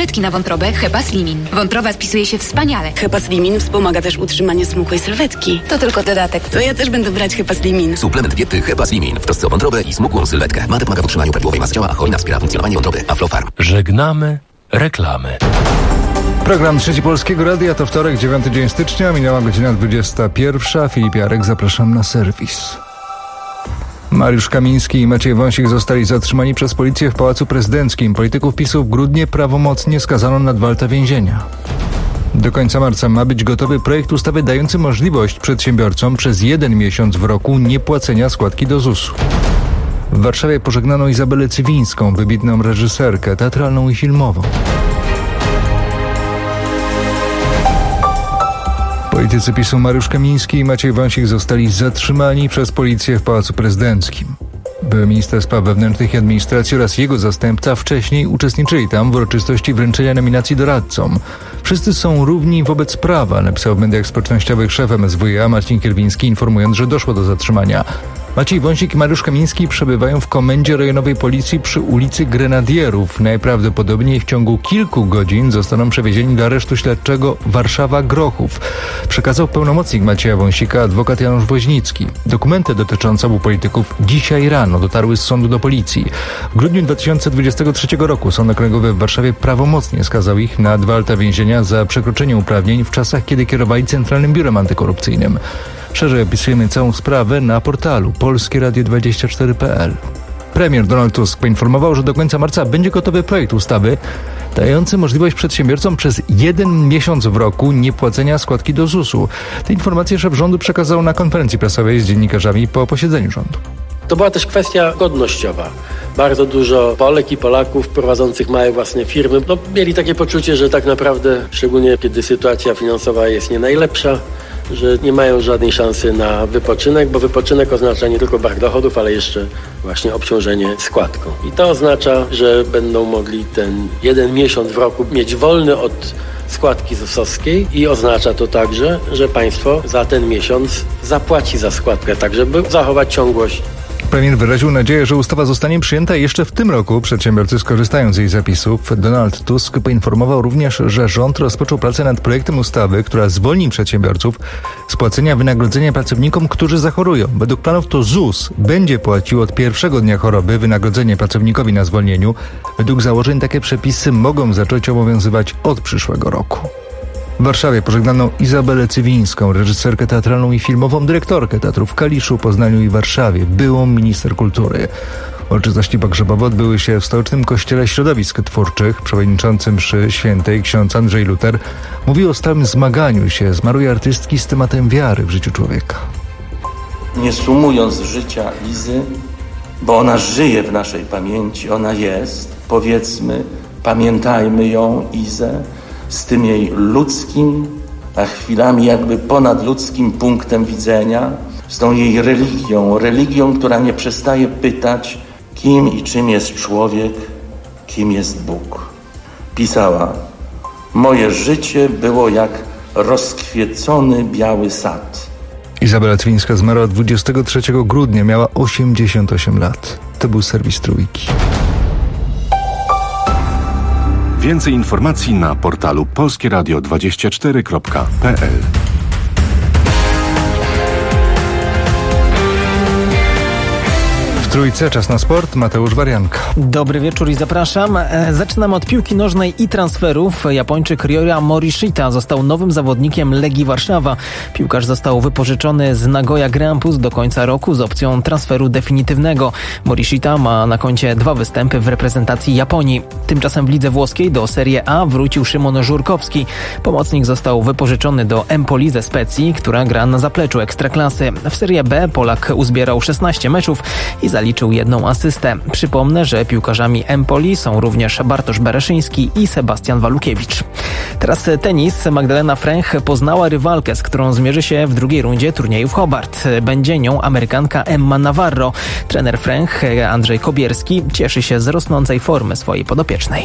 sylwetki na wątrobę Hepaslimin. Wątroba spisuje się wspaniale. Hepaslimin wspomaga też utrzymanie smukłej sylwetki. To tylko dodatek. To ja też będę brać Hepaslimin. Suplement diety Hepaslimin w trosce o wątrobę i smukłą sylwetkę. Mate pomaga w utrzymaniu prawidłowej masy ciała, a cholina wspiera funkcjonowanie wątroby. Aflofarm. Żegnamy reklamy. Program Trzeci Polskiego Radia to wtorek, 9 dzień stycznia, minęła godzina 21. Filip Jarek, zapraszam na serwis. Mariusz Kamiński i Maciej Wąsik zostali zatrzymani przez policję w Pałacu Prezydenckim. Polityków PiS-u w grudniu prawomocnie skazano na 2 lata więzienia. Do końca marca ma być gotowy projekt ustawy dający możliwość przedsiębiorcom przez 1 miesiąc w roku niepłacenia składki do ZUS-u. W Warszawie pożegnano Izabelę Cywińską, wybitną reżyserkę teatralną i filmową. Politycy PiS-u Mariusz Kamiński i Maciej Wąsik zostali zatrzymani przez policję w Pałacu Prezydenckim. Były minister spraw wewnętrznych i administracji oraz jego zastępca wcześniej uczestniczyli tam w uroczystości wręczenia nominacji doradcom. Wszyscy są równi wobec prawa, napisał w mediach społecznościowych szef MSWiA Marcin Kierwiński, informując, że doszło do zatrzymania. Maciej Wąsik i Mariusz Kamiński przebywają w komendzie rejonowej policji przy ulicy Grenadierów. Najprawdopodobniej w ciągu kilku godzin zostaną przewiezieni do aresztu śledczego Warszawa-Grochów. Przekazał pełnomocnik Macieja Wąsika adwokat Janusz Woźnicki. Dokumenty dotyczące obu polityków dzisiaj rano dotarły z sądu do policji. W grudniu 2023 roku Sąd Okręgowy w Warszawie prawomocnie skazał ich na 2 lata więzienia za przekroczenie uprawnień w czasach, kiedy kierowali Centralnym Biurem Antykorupcyjnym. Szerzej opisujemy całą sprawę na portalu polskieradio24.pl. Premier Donald Tusk poinformował, że do końca marca będzie gotowy projekt ustawy dający możliwość przedsiębiorcom przez 1 miesiąc w roku niepłacenia składki do ZUS-u. Te informacje szef rządu przekazał na konferencji prasowej z dziennikarzami po posiedzeniu rządu. To była też kwestia godnościowa. Bardzo dużo Polek i Polaków prowadzących małe własne firmy mieli takie poczucie, że tak naprawdę, szczególnie kiedy sytuacja finansowa jest nie najlepsza, że nie mają żadnej szansy na wypoczynek, bo wypoczynek oznacza nie tylko brak dochodów, ale jeszcze właśnie obciążenie składką. I to oznacza, że będą mogli ten 1 miesiąc w roku mieć wolny od składki ZUS-owskiej i oznacza to także, że państwo za ten miesiąc zapłaci za składkę, tak żeby zachować ciągłość. Premier wyraził nadzieję, że ustawa zostanie przyjęta jeszcze w tym roku. Przedsiębiorcy skorzystają z jej zapisów. Donald Tusk poinformował również, że rząd rozpoczął pracę nad projektem ustawy, która zwolni przedsiębiorców z płacenia wynagrodzenia pracownikom, którzy zachorują. Według planów to ZUS będzie płacił od pierwszego dnia choroby wynagrodzenie pracownikowi na zwolnieniu. Według założeń takie przepisy mogą zacząć obowiązywać od przyszłego roku. W Warszawie pożegnano Izabelę Cywińską, reżyserkę teatralną i filmową, dyrektorkę teatrów w Kaliszu, Poznaniu i Warszawie, byłą minister kultury. Uroczystości pogrzebowe odbyły się w Stołecznym Kościele Środowisk Twórczych. Przewodniczący mszy świętej ksiądz Andrzej Luter mówił o stałym zmaganiu się zmarłej artystki z tematem wiary w życiu człowieka. Nie sumując życia Izy, bo ona żyje w naszej pamięci, ona jest, powiedzmy, pamiętajmy ją, Izę, z tym jej ludzkim, a chwilami jakby ponadludzkim punktem widzenia, z tą jej religią, która nie przestaje pytać, kim i czym jest człowiek, kim jest Bóg. Pisała: moje życie było jak rozkwiecony biały sad. Izabela Cywińska zmarła 23 grudnia, miała 88 lat. To był serwis Trójki. Więcej informacji na portalu polskieradio24.pl. Trójce, czas na sport. Mateusz Warianka. Dobry wieczór i zapraszam. Zaczynam od piłki nożnej i transferów. Japończyk Ryoya Morishita został nowym zawodnikiem Legii Warszawa. Piłkarz został wypożyczony z Nagoya Grampus do końca roku z opcją transferu definitywnego. Morishita ma na koncie 2 występy w reprezentacji Japonii. Tymczasem w lidze włoskiej do Serie A wrócił Szymon Żurkowski. Pomocnik został wypożyczony do Empoli ze Specji, która gra na zapleczu Ekstraklasy. W Serie B Polak uzbierał 16 meczów i zaliczył 1 asystę. Przypomnę, że piłkarzami Empoli są również Bartosz Bereszyński i Sebastian Walukiewicz. Teraz tenis. Magdalena Fręch poznała rywalkę, z którą zmierzy się w drugiej rundzie turnieju w Hobart. Będzie nią Amerykanka Emma Navarro. Trener Fręch, Andrzej Kobierski, cieszy się z rosnącej formy swojej podopiecznej.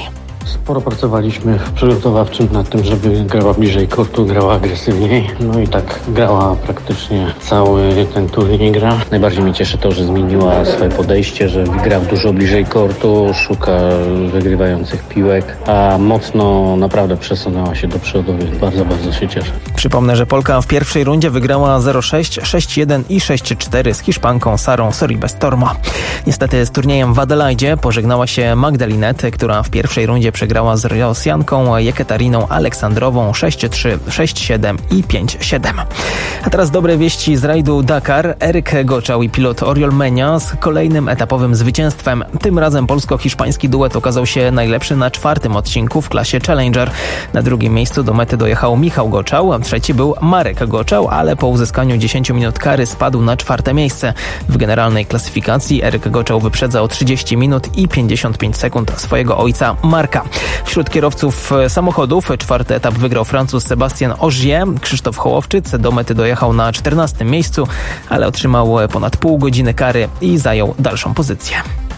Sporo pracowaliśmy w przygotowawczym nad tym, żeby grała bliżej kortu, grała agresywniej. No i tak grała praktycznie cały ten turniej gra. Najbardziej mnie cieszy to, że zmieniła swoje podejście, że gra dużo bliżej kortu, szuka wygrywających piłek, a mocno naprawdę przesunęła się do przodu, więc bardzo, bardzo się cieszę. Przypomnę, że Polka w pierwszej rundzie wygrała 0-6, 6-1 i 6-4 z Hiszpanką Sarą Sorribes-Tormo. Niestety z turniejem w Adelaide pożegnała się Magdalinet, która w pierwszej rundzie przegrała z Rosjanką Jekatariną Aleksandrową 6-3, 6-7 i 5-7. A teraz dobre wieści z rajdu Dakar. Eryk Goczał i pilot Oriol Menia z kolejnym etapowym zwycięstwem. Tym razem polsko-hiszpański duet okazał się najlepszy na 4. odcinku w klasie Challenger. Na drugim miejscu do mety dojechał Michał Goczał, a trzeci był Marek Goczał, ale po uzyskaniu 10 minut kary spadł na 4. miejsce. W generalnej klasyfikacji Eryk Goczał wyprzedza o 30 minut i 55 sekund swojego ojca Marka. Wśród kierowców samochodów 4. etap wygrał Francuz Sébastien Ogier. Krzysztof Hołowczyc do mety dojechał na 14. miejscu, ale otrzymał ponad pół godziny kary i zajął dalszą pozycję.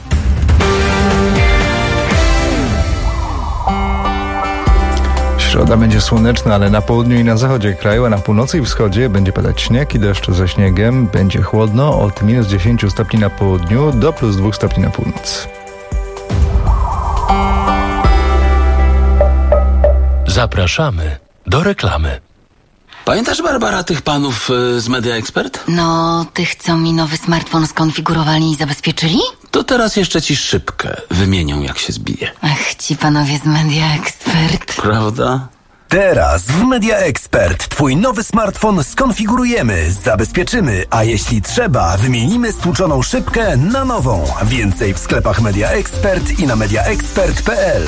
Środa będzie słoneczna, ale na południu i na zachodzie kraju, a na północy i wschodzie będzie padać śnieg i deszcz ze śniegiem. Będzie chłodno od minus 10 stopni na południu do plus 2 stopni na północy. Zapraszamy do reklamy. Pamiętasz, Barbara, tych panów z Media Expert? No, tych, co mi nowy smartfon skonfigurowali i zabezpieczyli? To teraz jeszcze ci szybkę wymienią, jak się zbije. Ach, ci panowie z Media Expert. Prawda? Teraz w Media Expert twój nowy smartfon skonfigurujemy, zabezpieczymy, a jeśli trzeba, wymienimy stłuczoną szybkę na nową. Więcej w sklepach Media Expert i na mediaexpert.pl.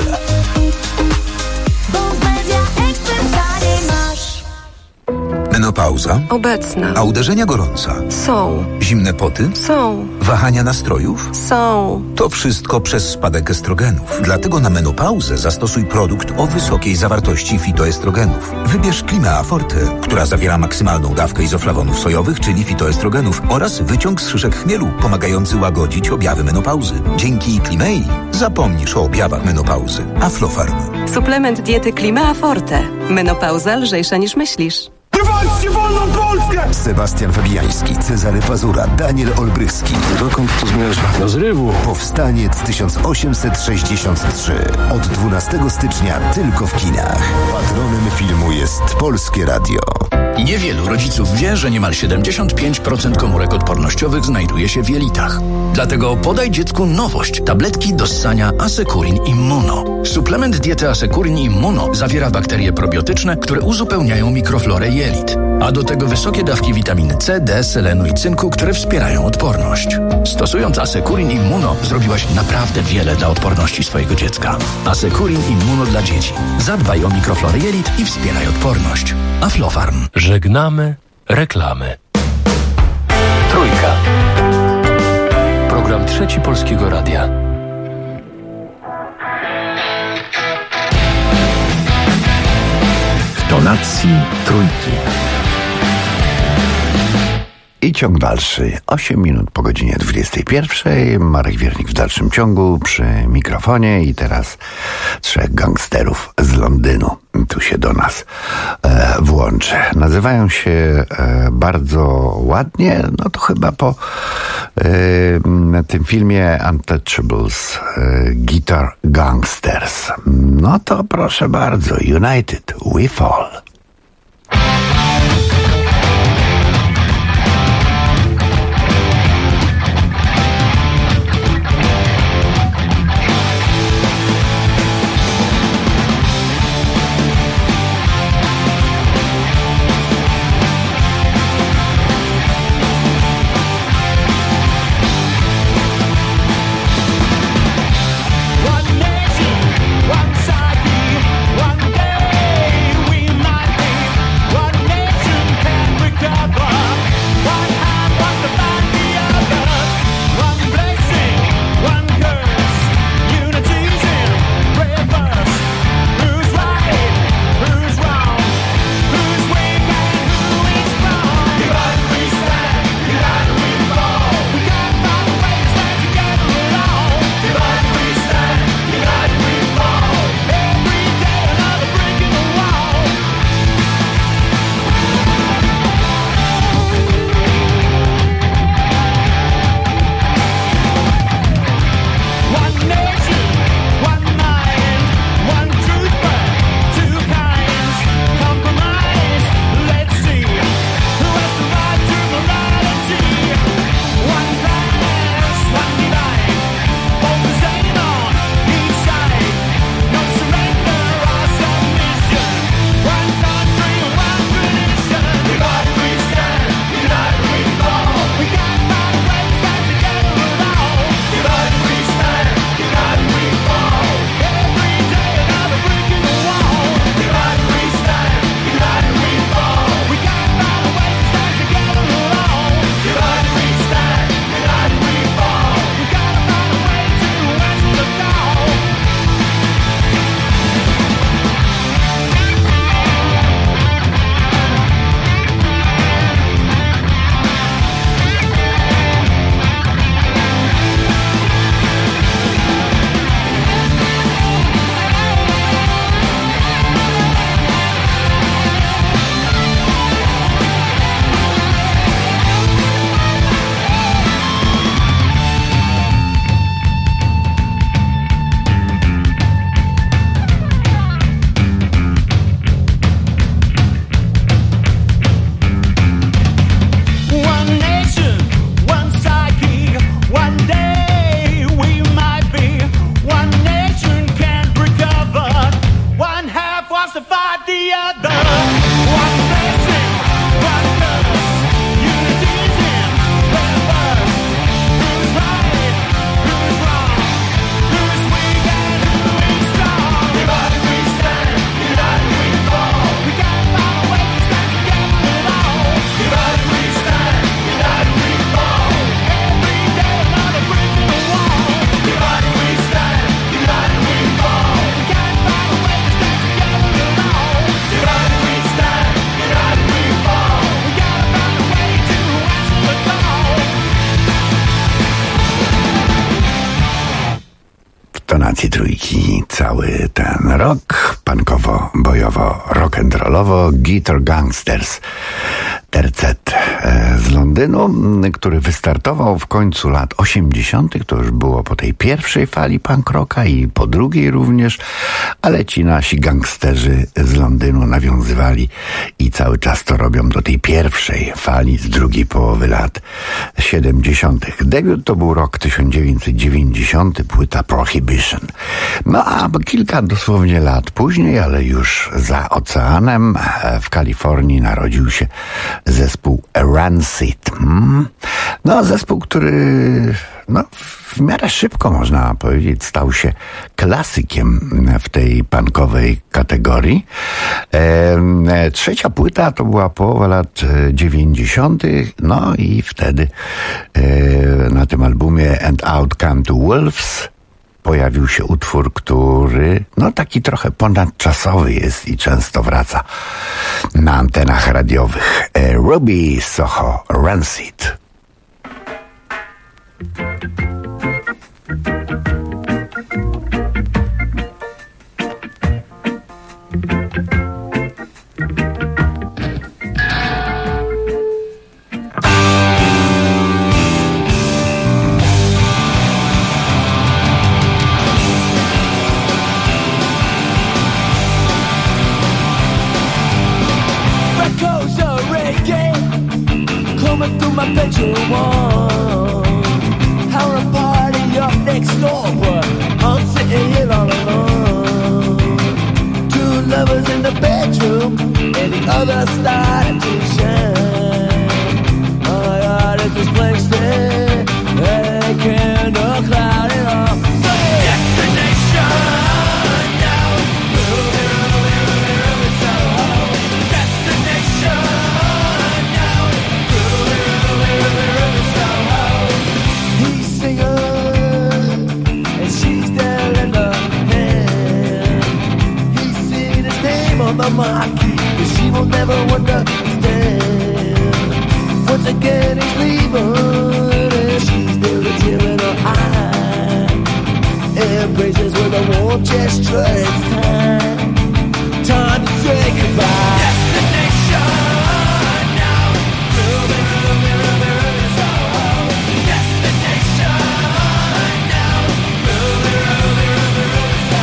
Menopauza? Obecna. A uderzenia gorąca? Są. Zimne poty? Są. Wahania nastrojów? Są. To wszystko przez spadek estrogenów. Dlatego na menopauzę zastosuj produkt o wysokiej zawartości fitoestrogenów. Wybierz Climea Forte, która zawiera maksymalną dawkę izoflawonów sojowych, czyli fitoestrogenów, oraz wyciąg z szyszek chmielu, pomagający łagodzić objawy menopauzy. Dzięki Climei zapomnisz o objawach menopauzy. Aflofarm. Suplement diety Climea Forte. Menopauza lżejsza niż myślisz. Walczcie wolną Polskę! Sebastian Fabiański, Cezary Pazura, Daniel Olbrychski. Dokąd to zmierza? Do zrywu. Powstaniec 1863. Od 12 stycznia tylko w kinach. Patronem filmu jest Polskie Radio. Niewielu rodziców wie, że niemal 75% komórek odpornościowych znajduje się w jelitach. Dlatego podaj dziecku nowość. Tabletki do ssania Asekurin Immuno. Suplement diety Asekurin Immuno zawiera bakterie probiotyczne, które uzupełniają mikroflorę jelit. A do tego wysokie dawki witaminy C, D, selenu i cynku, które wspierają odporność. Stosując Asekurin Immuno zrobiłaś naprawdę wiele dla odporności swojego dziecka. Asekurin Immuno dla dzieci. Zadbaj o mikroflorę jelit i wspieraj odporność. Aflofarm. Żegnamy reklamy. Trójka. Program Trzeci Polskiego Radia. W tonacji trójki. I ciąg dalszy. 8 minut po godzinie 21. Marek Wiernik w dalszym ciągu przy mikrofonie i teraz 3 gangsterów z Londynu tu się do nas włączy. Nazywają się bardzo ładnie, no to chyba po tym filmie Untouchables, Guitar Gangsters. No to proszę bardzo, United We Fall. One nation, one side, one day we might. audycji Trójki cały ten rok. Punkowo, bojowo, rock'n'rollowo. Guitar Gangsters. Tercet z Londynu, który wystartował w końcu lat 80. To już było po tej pierwszej fali punk rocka i po drugiej również, ale ci nasi gangsterzy z Londynu nawiązywali i cały czas to robią do tej pierwszej fali z drugiej połowy lat 70. Debiut to był rok 1990, płyta Prohibition. No a kilka dosłownie lat później, ale już za oceanem w Kalifornii narodził się zespół Rancid. No, zespół, który w miarę szybko, można powiedzieć, stał się klasykiem w tej punkowej kategorii. Trzecia płyta to była połowa lat 90. No i wtedy na tym albumie And Out Come Two Wolves pojawił się utwór, który taki trochę ponadczasowy jest i często wraca na antenach radiowych. Ruby Soho Rancid. Coming through my bedroom wall, having a party up next door, but I'm sitting here all alone. Two lovers in the bedroom, and the other started to shine. Oh my God, it's this blank stare, they can't cloud it all. Destination now, moving, so destination. On the marquee, but she will never understand. Once again he's leaving, and she's still a tear in her eye. Embraces with a warm gesture. It's time to say goodbye. Destination now, moving, so destination now, moving, so.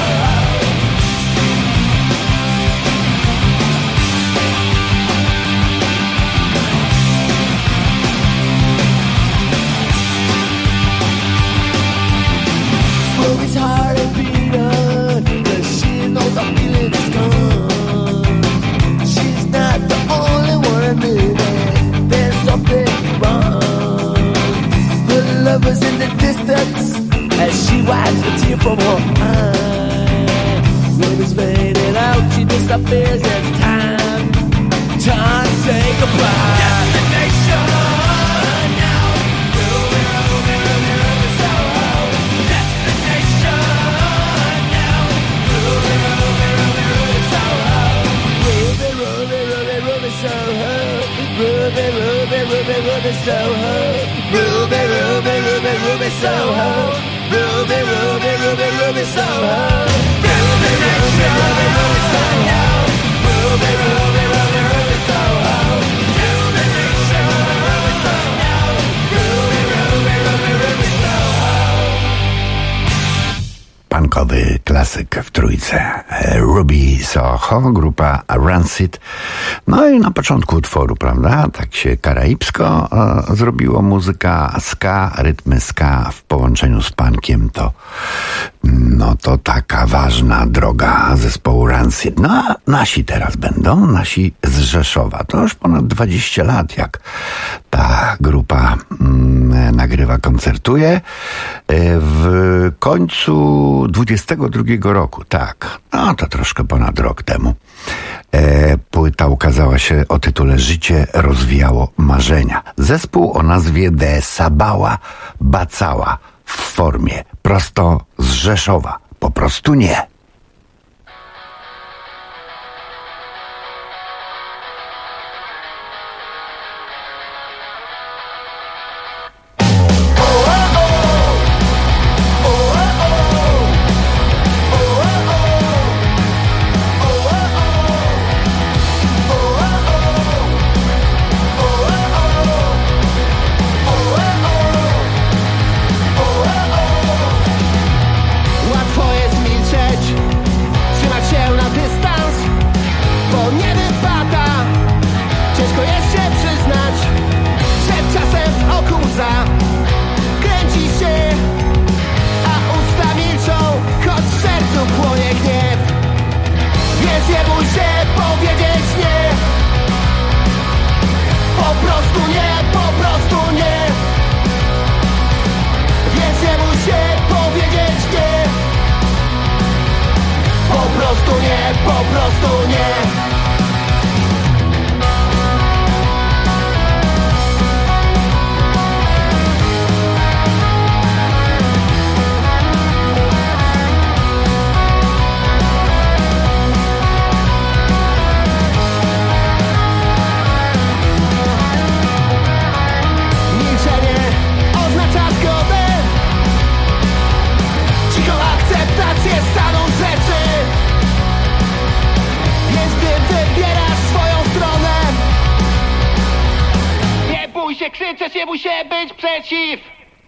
Ruby's heart is beating, but she knows I'm feeling is gone. She's not the only one admitting there's something wrong. Her lover's in the distance as she wipes the tear from her eye. Ruby's fading out, she disappears. It's time to say goodbye. Destination. Ruby Soho, Ruby, Ruby, Ruby, Ruby Soho, Ruby, Ruby, Ruby, Ruby Soho, Ruby, Ruby, Ruby, Ruby Soho, Ruby, Ruby, Ruby, Ruby Soho, Ruby, Ruby, Ruby, Ruby Soho. Punkowy klasyk w trójce. Ruby Soho, grupa Rancid. No i na początku utworu, prawda, tak się karaibsko zrobiło, muzyka ska, rytmy ska w połączeniu z punkiem to taka ważna droga zespołu Rancid. No a nasi teraz będą, nasi z Rzeszowa. To już ponad 20 lat, jak ta grupa nagrywa, koncertuje. W końcu 22 roku, tak, no to troszkę ponad rok temu. Płyta ukazała się o tytule Życie rozwijało marzenia. Zespół o nazwie The Sabała Bacała w formie prosto z Rzeszowa. Po prostu nie. nie bój się powiedzieć nie. Po prostu nie, po prostu nie. Więc nie bój się powiedzieć nie. Po prostu nie, po prostu nie. Staną rzeczy. Więc gdy wybierasz swoją stronę, nie bój się krzyczeć, nie bój się być przeciw.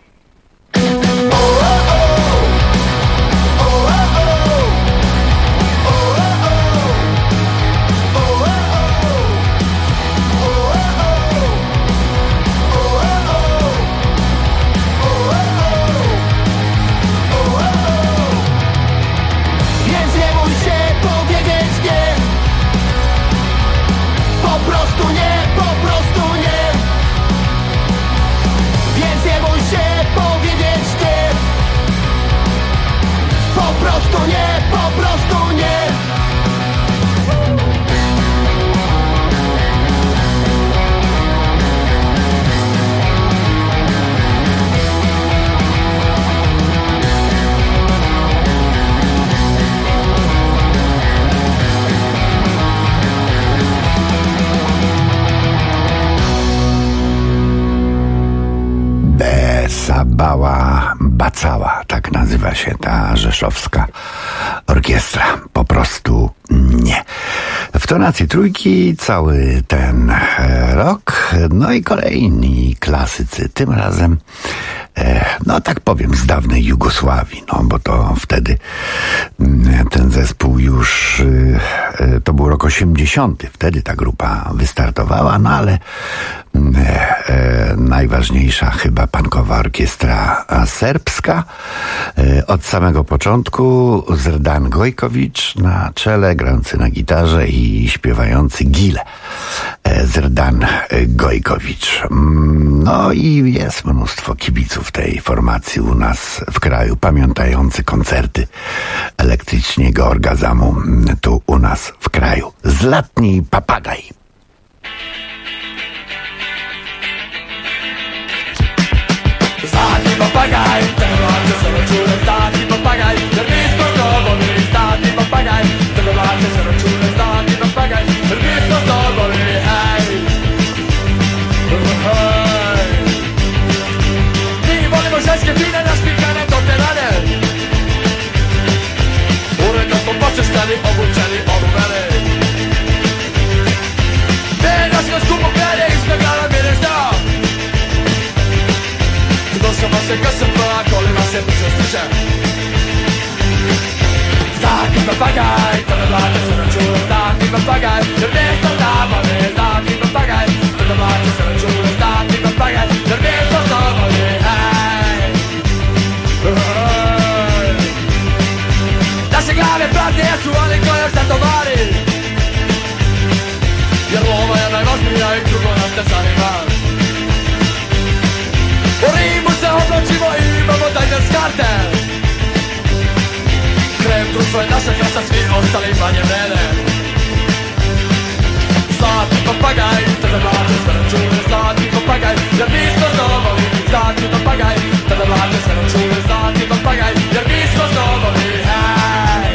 Po prostu nie, po prostu nie. Więc nie bój się powiedzieć nie. Po prostu nie, po prostu nie. Bała Bacała, tak nazywa się ta rzeszowska orkiestra. Po prostu nie. W tonacji trójki cały ten rok, no i kolejni klasycy, tym razem no tak powiem z dawnej Jugosławii, no bo to wtedy ten zespół już, to był rok 80, wtedy ta grupa wystartowała, no ale najważniejsza chyba punkowa orkiestra serbska. Od samego początku Zrdan Gojković na czele, grający na gitarze i śpiewający Gile. Zrdan Gojković. No i jest mnóstwo kibiców tej formacji u nas w kraju, pamiętający koncerty Elektrycznego Orgazmu tu u nas w kraju. Zlatni Papagaj. Stati papagaj, te sono czule, stati papagaj, del disco stoboli, stati papagaj, te sono czule, stati papagaj, del disco stoboli, hej. Ti volevo żeńskie fine naspikane do te rany. Uredno spopocze stali, obuczeni, obuweli. Ty nas go skupowali i zbegala bierzesz dom. Sama se kasama, kolima se przyspiesza. Stati papagaj, to na lata se raczuje. Stati papagaj, to miasto zamany. Stati papagaj, to na lata se raczuje. Stati papagaj, to miasto zamany. Hej, hej. Nasze glave prazne, ja su oni koje se tovali. Jer Roma je najvažnija i drugo nas ne zanima. U Rimu se oblačimo i imamo tajne skarte. Krem društvo je naša krasa, svi ostali manje vrede. Zlatni papagaj, tada vlade se račune. Zlatni papagaj, jer mi smo zdobovi. Zlatni papagaj, tada vlade se račune. Zlatni papagaj, jer mi smo zdobovi. Hej,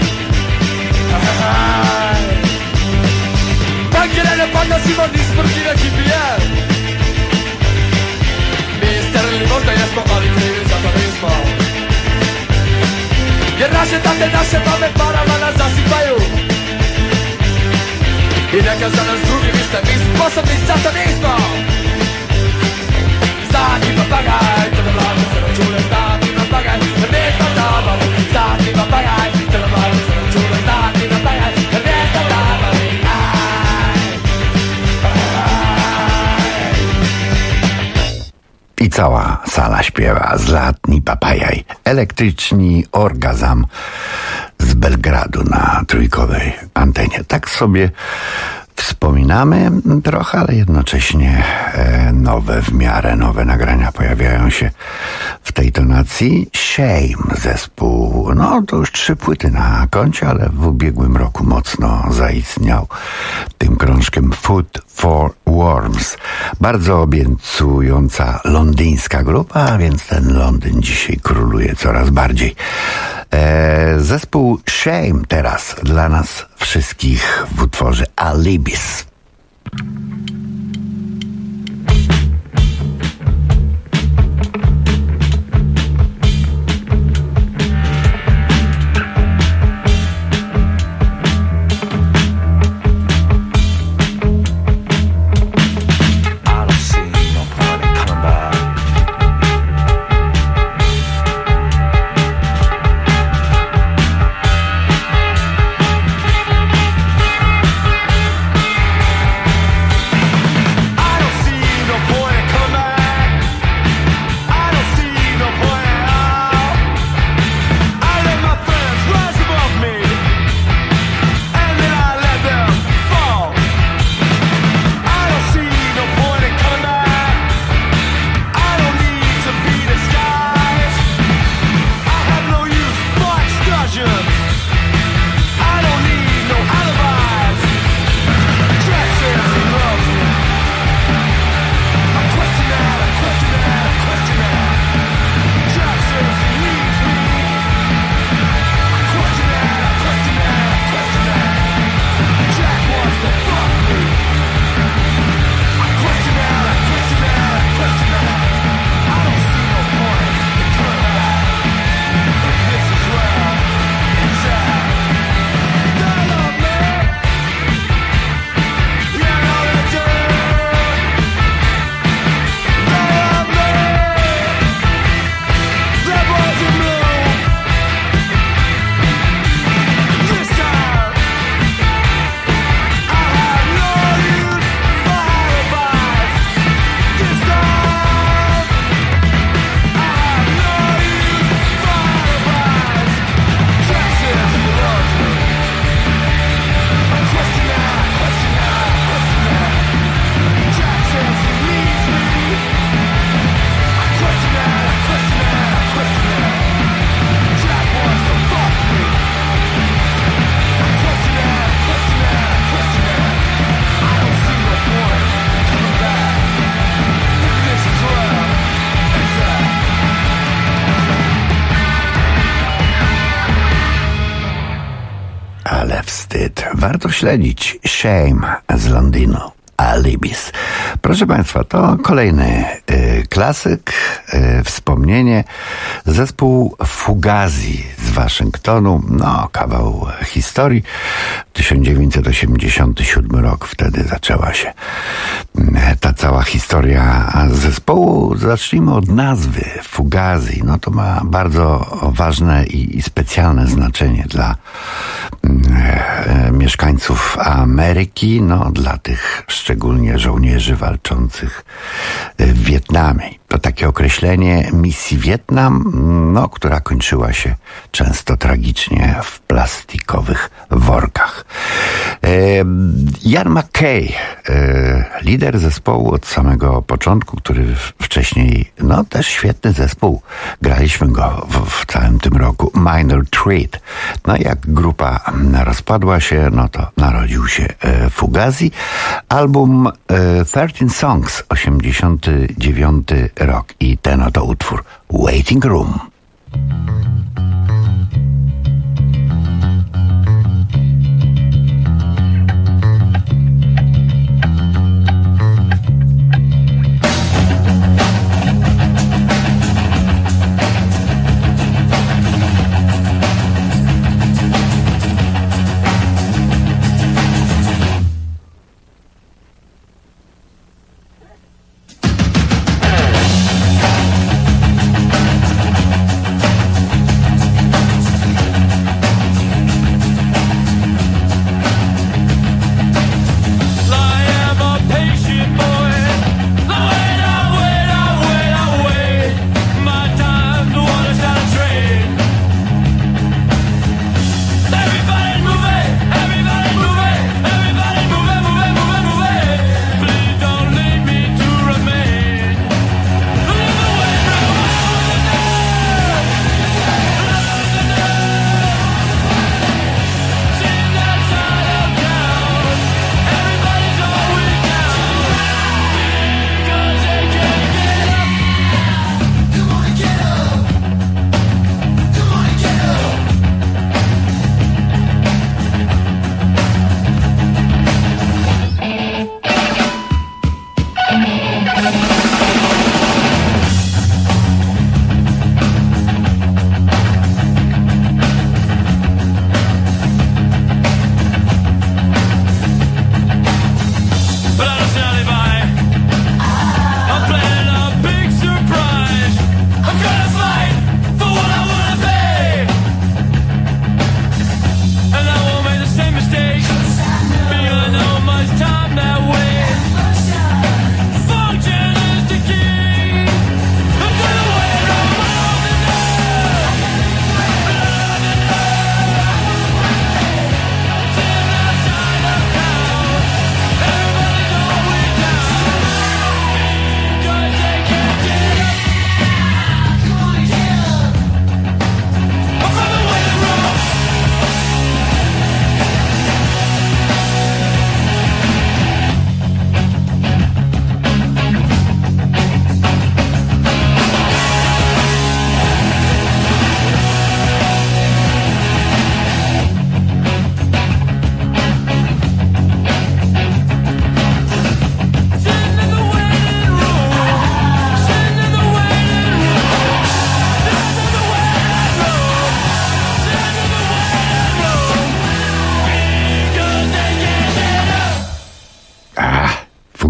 hej. Bankire ne podnosimo ni sportive kipije. Možda jesmo, ali krivi za to nismo. Jer naše tate, naše mame parama nas zasipaju. I neka za nas drugi misle, mi sposobni za to nismo. Stati papagaj, to da vlade se račune. Stati papagaj, jer nismo zabavni. Stati papagaj, to da vlade se račune. Stati papagaj, jer nismo zabavni. I cała sala śpiewa Zlatni Papagaj, Elektryczni Orgazm z Belgradu na trójkowej antenie. Tak sobie wspominamy trochę, ale jednocześnie w miarę nowe nagrania pojawiają się w tej tonacji. Shame, zespół, to już 3 płyty na koncie, ale w ubiegłym roku mocno zaistniał tym krążkiem Food for Worms. Bardzo obiecująca londyńska grupa, a więc ten Londyn dzisiaj króluje coraz bardziej. Zespół Shame teraz dla nas wszystkich w utworze Alibis. Ale wstyd. Warto śledzić. Shame z Londynu. Alibis. Proszę Państwa, to kolejny klasyk, wspomnienie. Zespół Fugazi z Waszyngtonu. Kawał historii. 1987 rok. Wtedy zaczęła się ta cała historia zespołu. Zacznijmy od nazwy. Fugazi. To ma bardzo ważne i specjalne znaczenie dla mieszkańców Ameryki. Dla tych szczególnie żołnierzy walczących w Wietnamie. To takie określenie misji Wietnam, która kończyła się często tragicznie w plastikowych workach. Ian MacKaye, lider zespołu od samego początku, który wcześniej, też świetny zespół, graliśmy go w całym tym roku, Minor Threat. Jak grupa rozpadła się, to narodził się Fugazi. Album 13 Songs, 89 rok i ten oto utwór Waiting Room.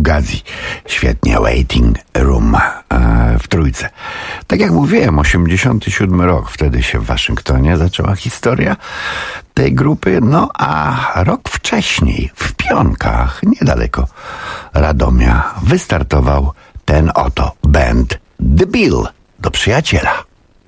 Fugazi. Świetnie, Waiting Room w trójce. Tak jak mówiłem, 87 rok, wtedy się w Waszyngtonie zaczęła historia tej grupy, no a rok wcześniej w Pionkach, niedaleko Radomia, wystartował ten oto band The Bill, do przyjaciela.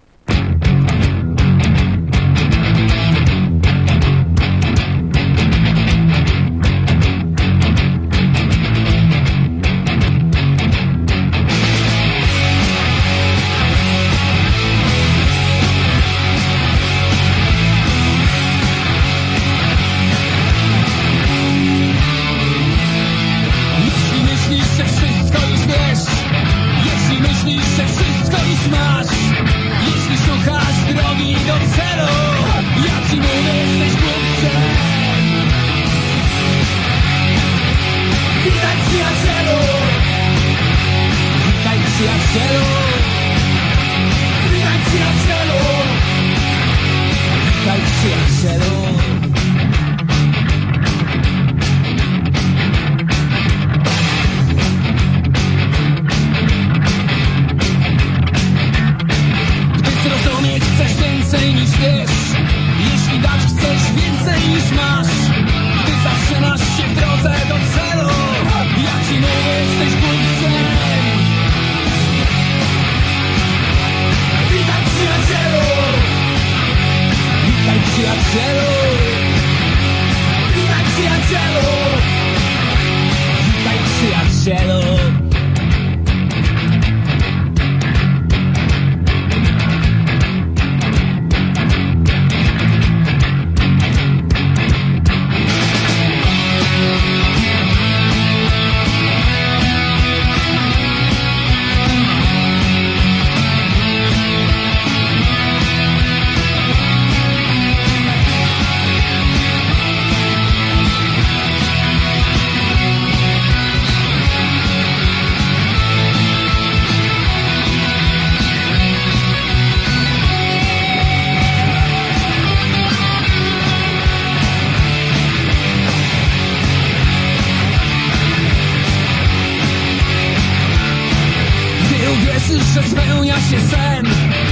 że spełnia się sen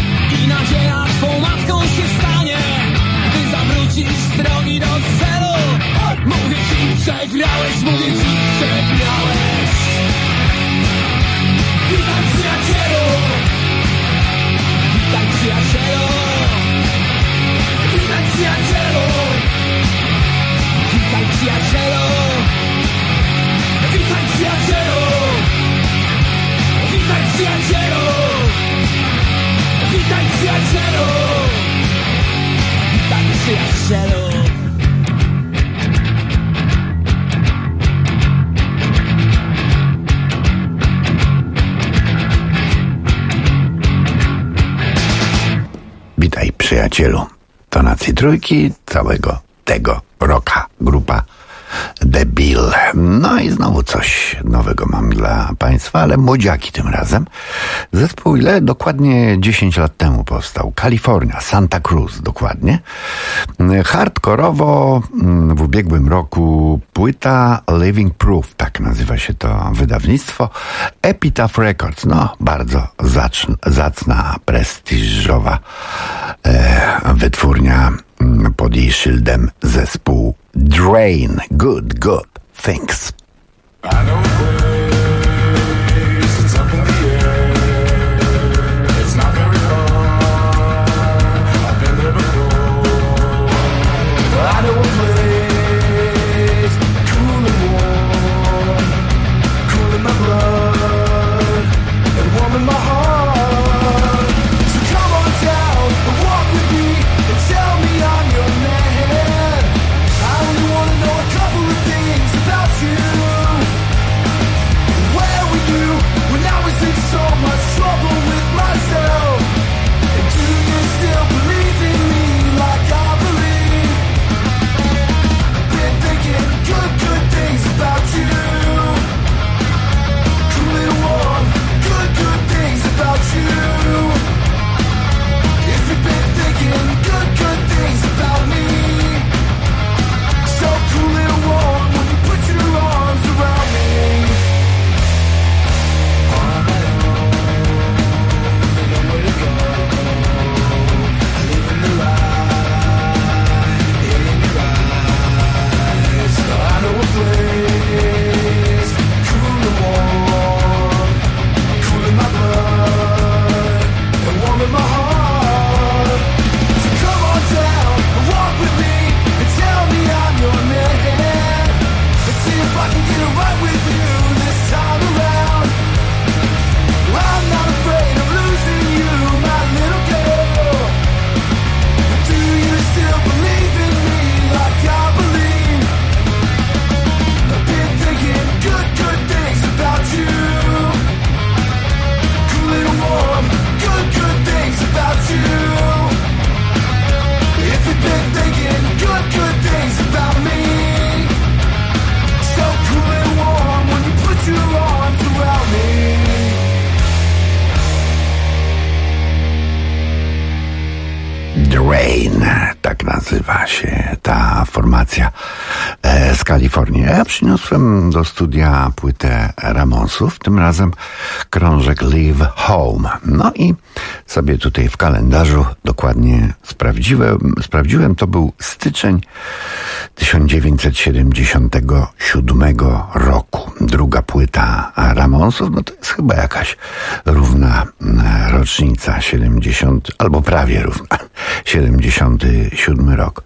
i nadzieja twą matką się stanie, gdy zawrócisz z drogi do celu. Mówię ci, przegrałeś, mówię ci, przegrałeś. Witaj, przyjacielu, witaj, przyjacielu, witaj, przyjacielu, witaj, przyjacielu, witaj, przyjacielu, witaj, przyjacielu, witaj, przyjacielu, witaj, przyjacielu. Witaj, przyjacielu. Tonacji trójki całego tego rocka. Grupa The Bill. No i znowu coś nowego mam dla państwa, ale młodziaki tym razem. Zespół ile? Dokładnie 10 lat temu powstał. Kalifornia, Santa Cruz dokładnie. Hardkorowo w ubiegłym roku płyta Living Proof, tak nazywa się to wydawnictwo. Epitaph Records, no bardzo zacna, prestiżowa wytwórnia pod jej szyldem zespół Drain. Good things. nazywa się ta formacja z Kalifornii. Ja przyniosłem do studia płytę Ramonsów, tym razem krążek Live Home. No i sobie tutaj w kalendarzu dokładnie sprawdziłem, to był styczeń 1977 roku. Druga płyta Ramonsów, no to jest chyba jakaś równa rocznica, 70, albo prawie równa, 77 rok.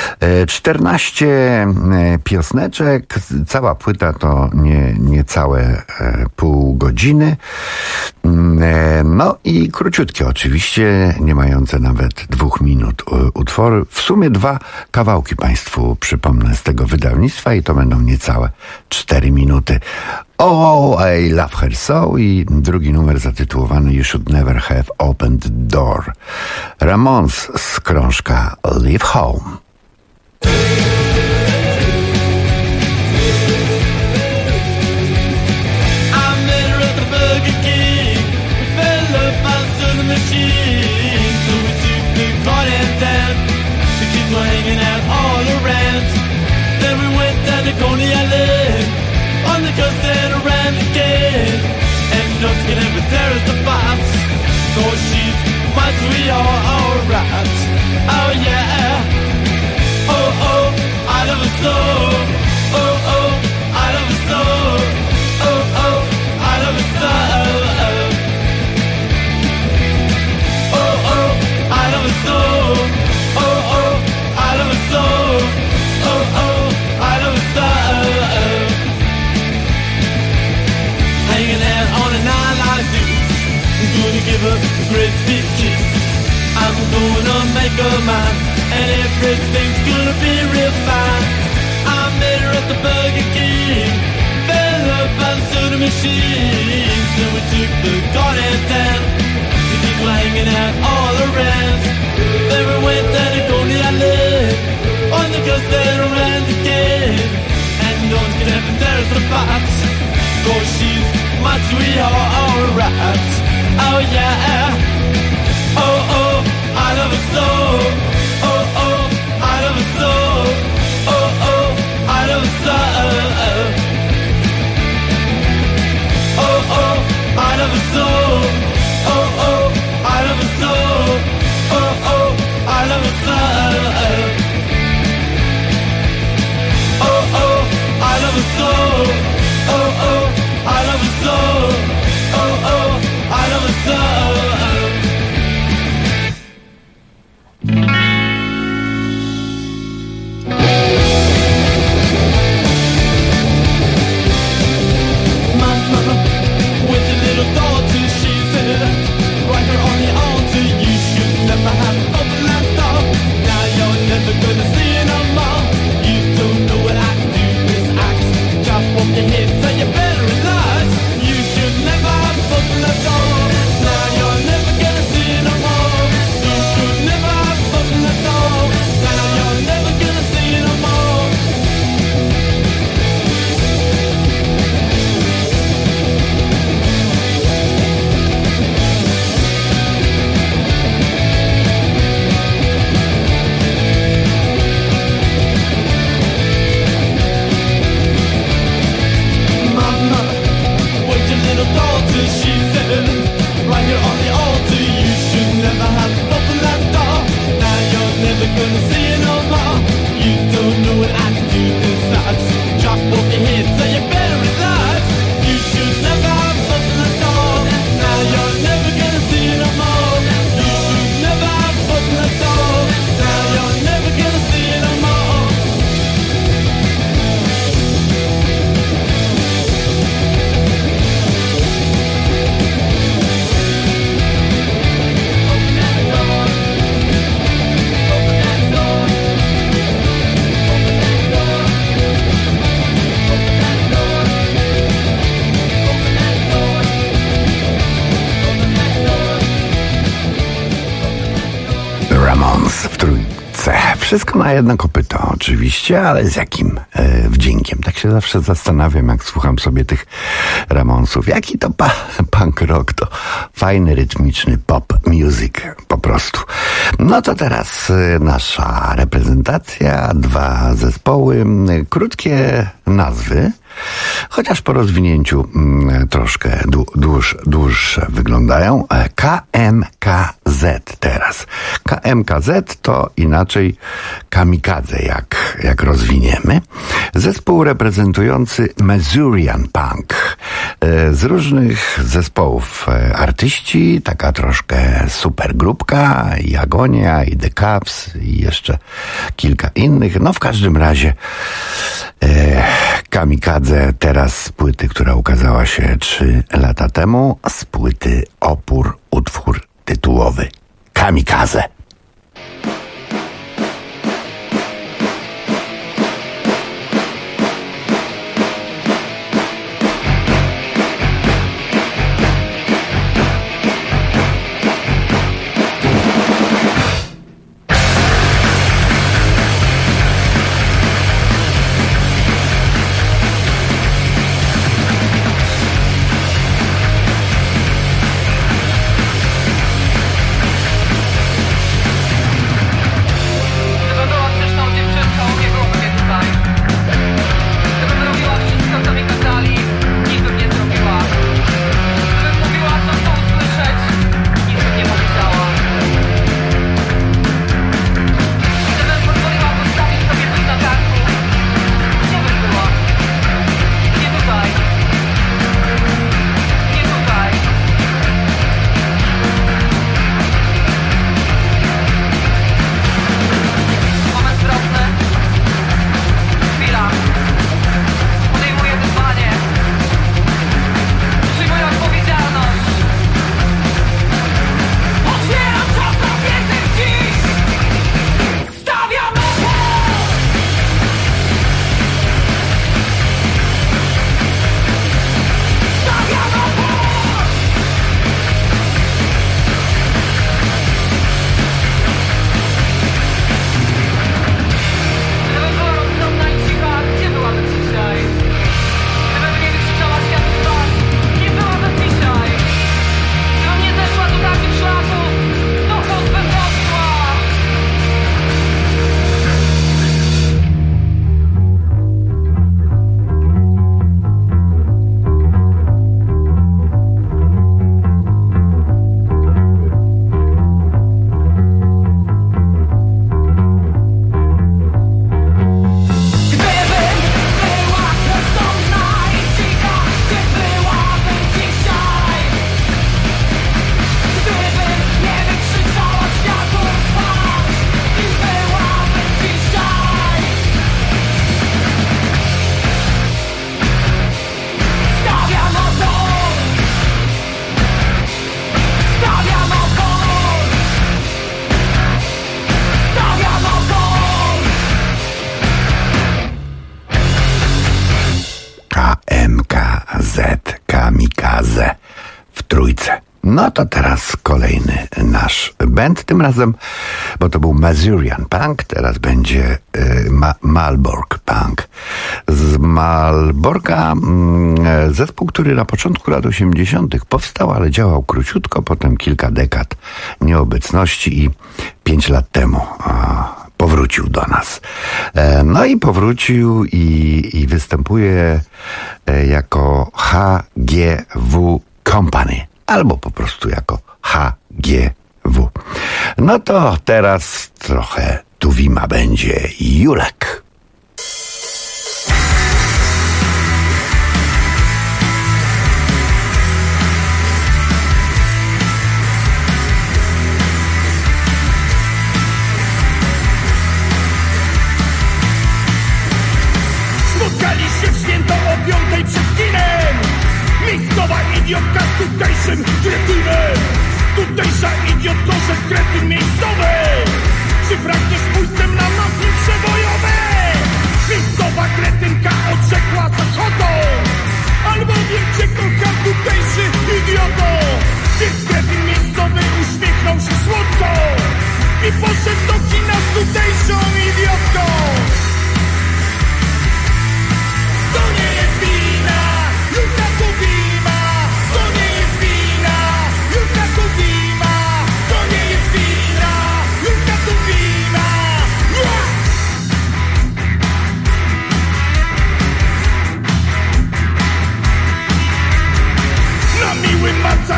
14 piosneczek, cała płyta to niecałe pół godziny. No i króciutkie oczywiście, nie mające nawet 2 minut utwory. W sumie 2 kawałki Państwu przypomnę z tego wydawnictwa i to będą niecałe 4 minuty. Oh, I Love Her So i drugi numer zatytułowany You Should Never Have Opened the Door. Ramones z krążka Live Home. We are alright. Oh yeah. Oh oh, I love it so. Oh oh, I love it so. Oh oh, I love it so. Oh oh, I love it so. Oh oh, I love it so. Oh oh, I love it so. Hanging out on a night like this, I'm gonna give her a great big kiss. I'm gonna make her mine, and everything's gonna be real fine. I met her at the Burger King, fell up by the soda machine. So we took the garden down, the kids were hanging out all around. Then we went down to Coney Island, on the coast there around again. And no one's gonna have to tear us apart, 'cause she's my sweetheart, alright. Oh yeah. Oh oh, I love it so. Oh oh, I love it so. Oh oh, I love it so. Oh oh, I love it so. Oh oh, I love it so. Oh oh, I love it so. Oh oh, I love it so. Oh oh, I love it so. Oh oh, I love it so. Wszystko na jedno kopyto oczywiście, ale z jakim wdziękiem. Tak się zawsze zastanawiam, jak słucham sobie tych Ramonsów. Jaki to punk rock, to fajny, rytmiczny pop music po prostu. No to teraz nasza reprezentacja, 2 zespoły, krótkie nazwy, chociaż po rozwinięciu troszkę dłuższe wyglądają. KMKZ teraz. KMKZ to inaczej kamikadze, jak rozwiniemy. Zespół reprezentujący Missourian Punk. Z różnych zespołów artyści, taka troszkę super grupka, i Agonia, i The Cubs, i jeszcze kilka innych. No w każdym razie kamikadze teraz z płyty, która ukazała się 3 lata temu, z płyty Opór, utwór tytułowy Kamikadze. Kamikadze w trójce. No to teraz kolejny nasz band, tym razem, bo to był Missourian Punk, teraz będzie Malbork Punk. Z Malborka zespół, który na początku lat 80. powstał, ale działał króciutko, potem kilka dekad nieobecności i 5 lat temu powrócił do nas. No i powrócił i występuje jako HGW Company, albo po prostu jako HGW. No to teraz trochę Tuwima będzie Julek. Spotkali się w święto o 5 przed kinem. Miejscowa idiotka z tutejszym kretynem. Tutejsza idiotko, że kretyn miejscowy. Czy pragniesz pójściem na mafii przebojowe? Miejscowa kretynka odrzekła z ochotą. Albowiem cię kocham, tutejszy idioto. Więc kretyn miejscowy uśmiechnął się słodko i poszedł do kina z tutejszą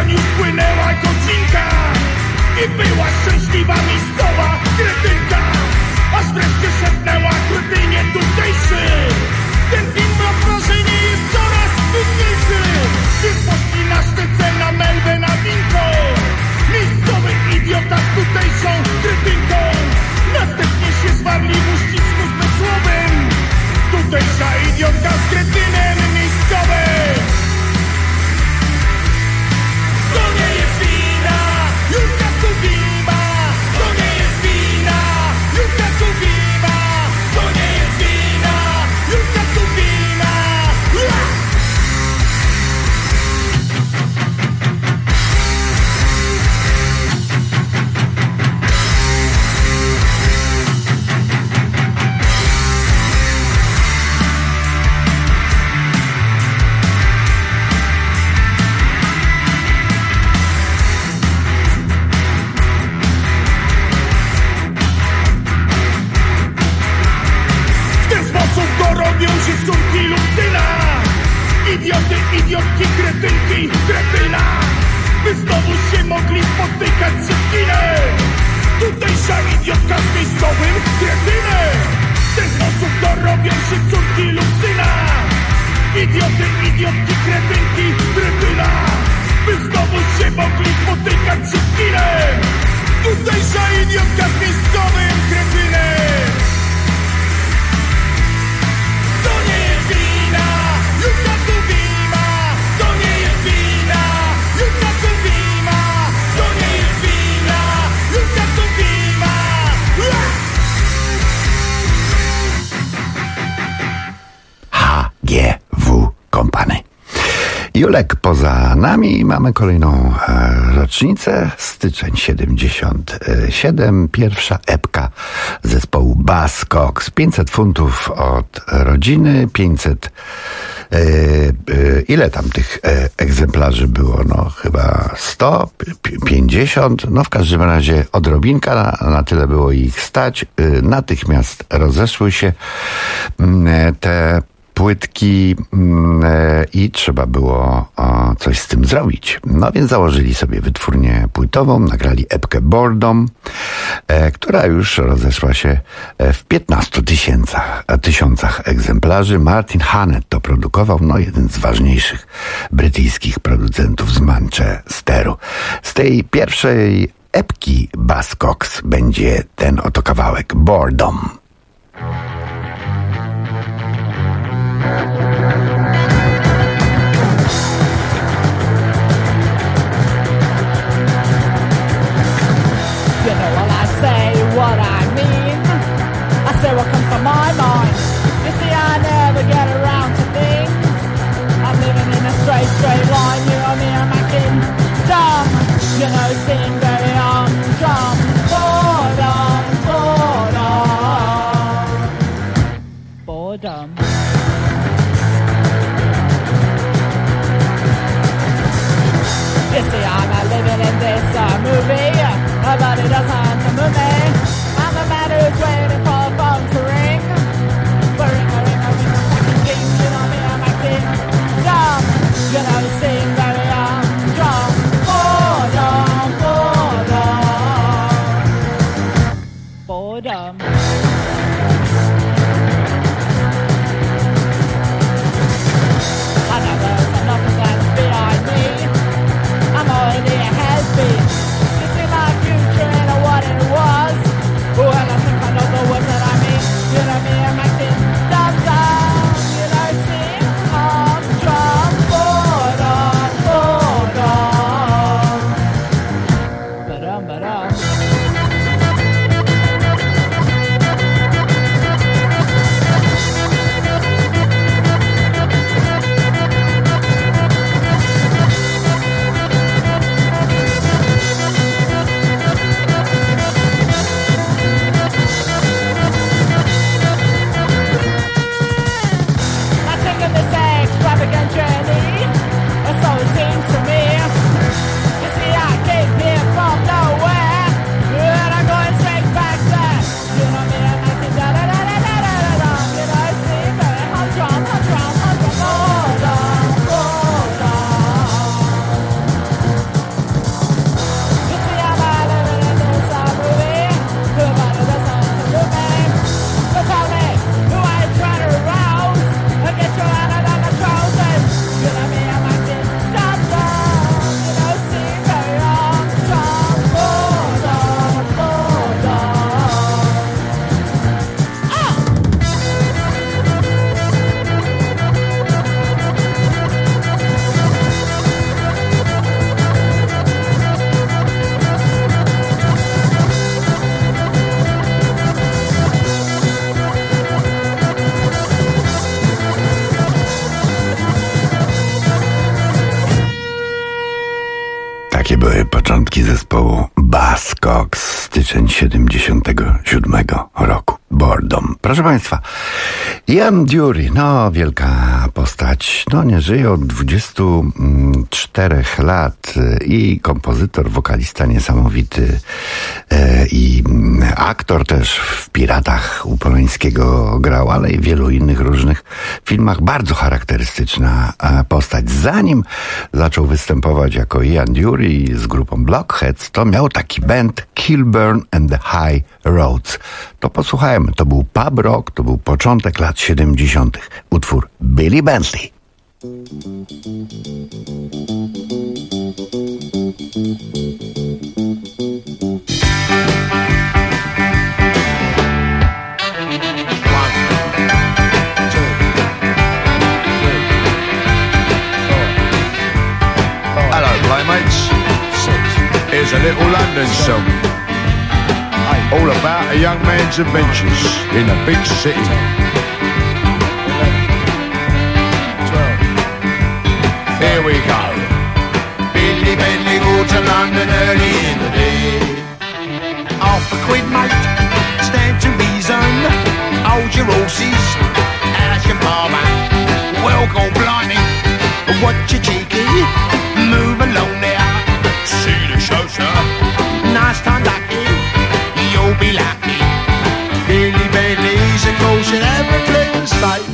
Broń już płynęła godzinka i była szczęśliwa miejscowa kretynka. Aż wreszcie szepnęła kretynie tutejszy: ten film o wrażenie jest coraz trudniejszy. Więc poszli na sztyce, na melbę, na winko. Miejscowy idiota z tutejszą kretynką. Następnie się zwarli w uścisku zmysłowym. Tutejsza idiotka z kretynem miejscowym. To nie jest wina Julka Tuwima. To nie jest wina Julka Tuwima. To nie jest wina Julka Tuwima. Robią się córki lub syna. Idioty, idiotki, kretynki, kretyna. By znowu się mogli spotykać przed kinem. Tutejsza idiotka z miejscowym kretynem. W ten sposób dorobią się córki lub syna. Idioty, idiotki, kretynki, kretyna. By znowu się mogli spotykać przed kinem. Tutejsza idiotka z miejscowym kretynem. To nie jest wina Julka Tuwima. To nie jest wina Julka Tuwima. To nie jest wina Julka Tuwima. HGW Company. Julek poza nami, mamy kolejną rocznicę, styczeń 77, pierwsza epka zespołu Buzzcocks, 500 funtów od rodziny, 500, ile tam tych egzemplarzy było, no chyba 100, 50, no w każdym razie odrobinka, na tyle było ich stać, natychmiast rozeszły się te płytki i trzeba było coś z tym zrobić. No więc założyli sobie wytwórnię płytową, nagrali epkę Boredom, która już rozeszła się w 15 tysiącach egzemplarzy. Martin Hannett to produkował, no jeden z ważniejszych brytyjskich producentów z Manchesteru. Z tej pierwszej epki Buzzcocks będzie ten oto kawałek Boredom. What I mean, I say what comes to my mind. You see, I never get around to things. I'm living in a straight line. You know me, I'm acting dumb. You know, sitting very dumb. Boredom. Takie były początki zespołu Buzzcocks, styczeń 77 roku. Boredom. Proszę Państwa, Ian Dury, wielka postać, nie żyje od 24 lat i kompozytor, wokalista niesamowity i aktor też w Piratach u Polońskiego grał, ale i w wielu innych różnych filmach. Bardzo charakterystyczna postać. Zanim zaczął występować jako Ian Dury z grupą Blockheads, to miał taki band Kilburn and the High Roads. To posłuchajmy, to był pub rock, to był początek lat 70. Utwór Billy Bentley. Hello, playmates. Here's a little London song. All about a young man's adventures in a big city. Here we go. Billy Bentley go to London early in the day. Half a quid, mate, stand to reason. Hold your horses, how's your mama? Well, go blimey, what you cheeky? Move along there, see the show, sir. Nice time, lucky, you'll be lucky. Billy Bentley's a coach in every place state.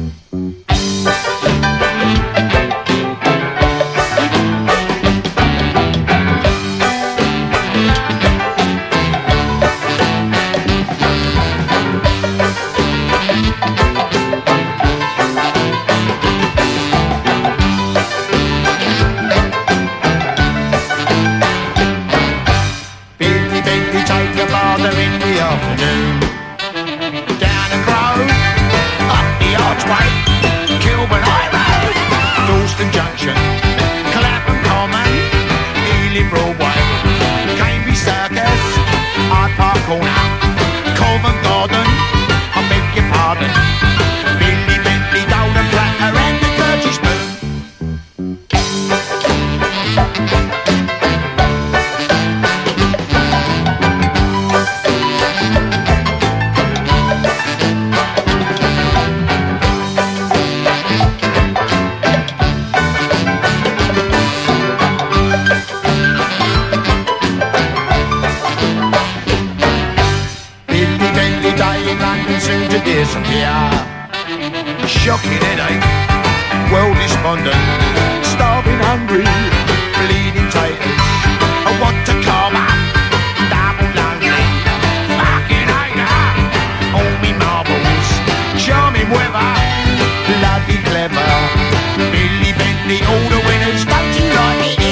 Shocking headache, well despondent, starving hungry, bleeding taters. I want to come up, double lonely, fucking hater, all me marbles, charming weather, bloody clever. Billy Bentley, all the winners, don't you like it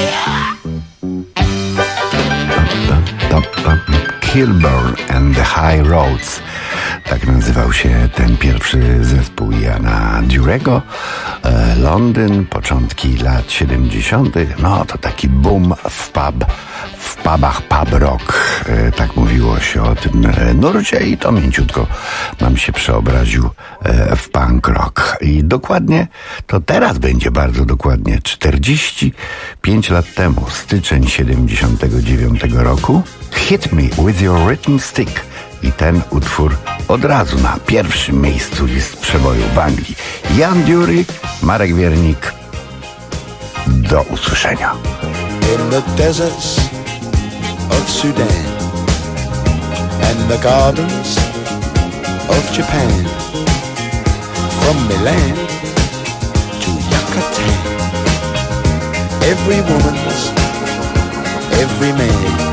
here? Kilburn and the High Roads. Tak nazywał się ten pierwszy zespół Iana Durego. Londyn, początki lat 70. To taki boom w pubach pub rock. Tak mówiło się o tym nurcie i to mięciutko nam się przeobraził w punk rock. I dokładnie, to teraz będzie bardzo dokładnie 45 lat temu, styczeń 79 roku, Hit Me With Your Rhythm Stick. I ten utwór od razu na pierwszym miejscu list przeboju w Anglii. Ian Dury, Marek Wiernik. Do usłyszenia. In the deserts of Sudan and the gardens of Japan, from Milan to Yucatan, every woman's, every man.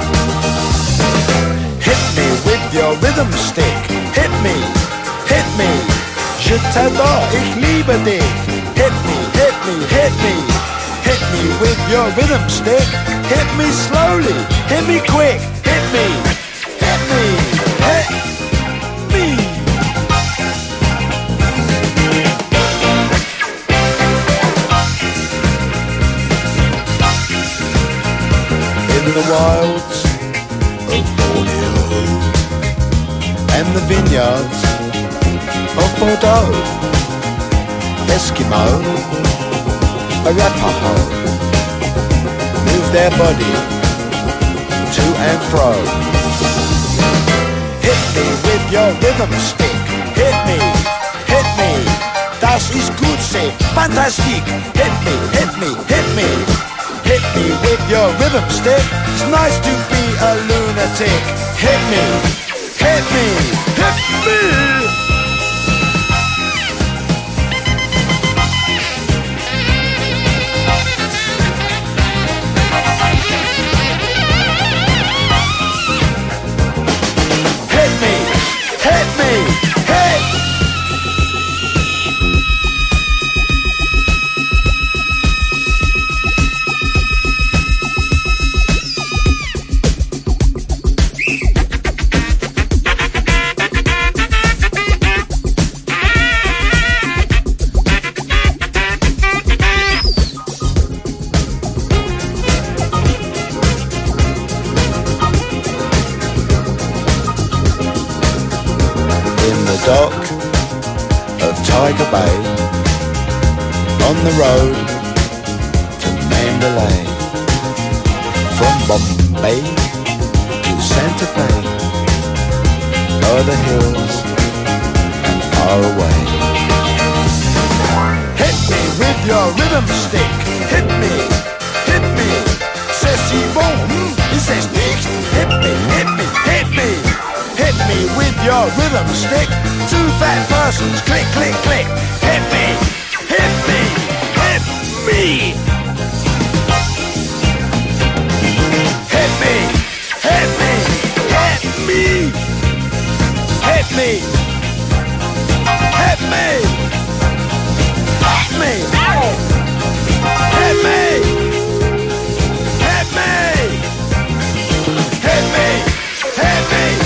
Hit me with your rhythm stick. Hit me, hit me. Je t'adore, ich liebe dich. Hit me, hit me, hit me. Hit me with your rhythm stick. Hit me slowly, hit me quick. Hit me, hit me, hit me. In the wilds of Borneo and the vineyards of Bordeaux, Eskimo, Arapaho, New move their body to and fro. Hit me with your rhythm stick. Hit me, hit me. Das ist gut, say, fantastic. Hit me, hit me, hit me. Hit me with your rhythm stick. It's nice to be a lunatic. Hit me, hit me, hit me. Dock of Tiger Bay, on the road to Mandalay, from Bombay to Santa Fe, o'er the hills and far away. Hit me with your rhythm stick, hit me, c'est si bon, c'est nicht, hit me, hit me, hit me. Hit me with your rhythm stick. Two fat persons, click, click, click. Hit me, hit me, hit me. Hit me, hit me, hit me. Hit me, hit me, hit me. Hit me, hit me, hit me, hit me.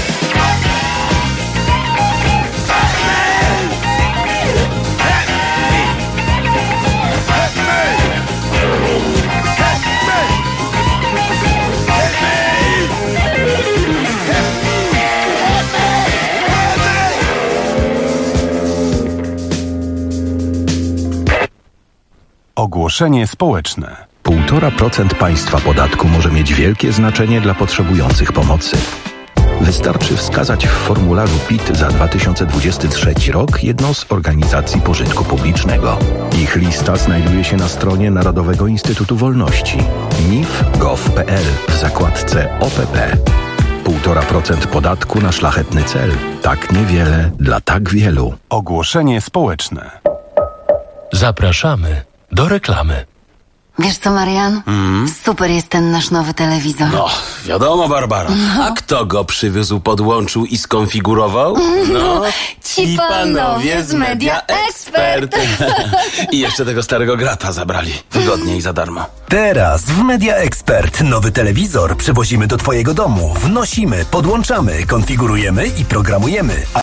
Ogłoszenie społeczne. 1,5% państwa podatku może mieć wielkie znaczenie dla potrzebujących pomocy. Wystarczy wskazać w formularzu PIT za 2023 rok jedną z organizacji pożytku publicznego. Ich lista znajduje się na stronie Narodowego Instytutu Wolności nif.gov.pl w zakładce OPP. 1,5% podatku na szlachetny cel. Tak niewiele dla tak wielu. Ogłoszenie społeczne. Zapraszamy do reklamy. Wiesz co, Marian? Super jest ten nasz nowy telewizor. No, wiadomo, Barbara. A kto go przywiózł, podłączył i skonfigurował? No, ci panowie z Media Expert. I jeszcze tego starego grata zabrali. Wygodnie i za darmo. Teraz w Media Expert nowy telewizor przywozimy do Twojego domu. Wnosimy, podłączamy, konfigurujemy i programujemy.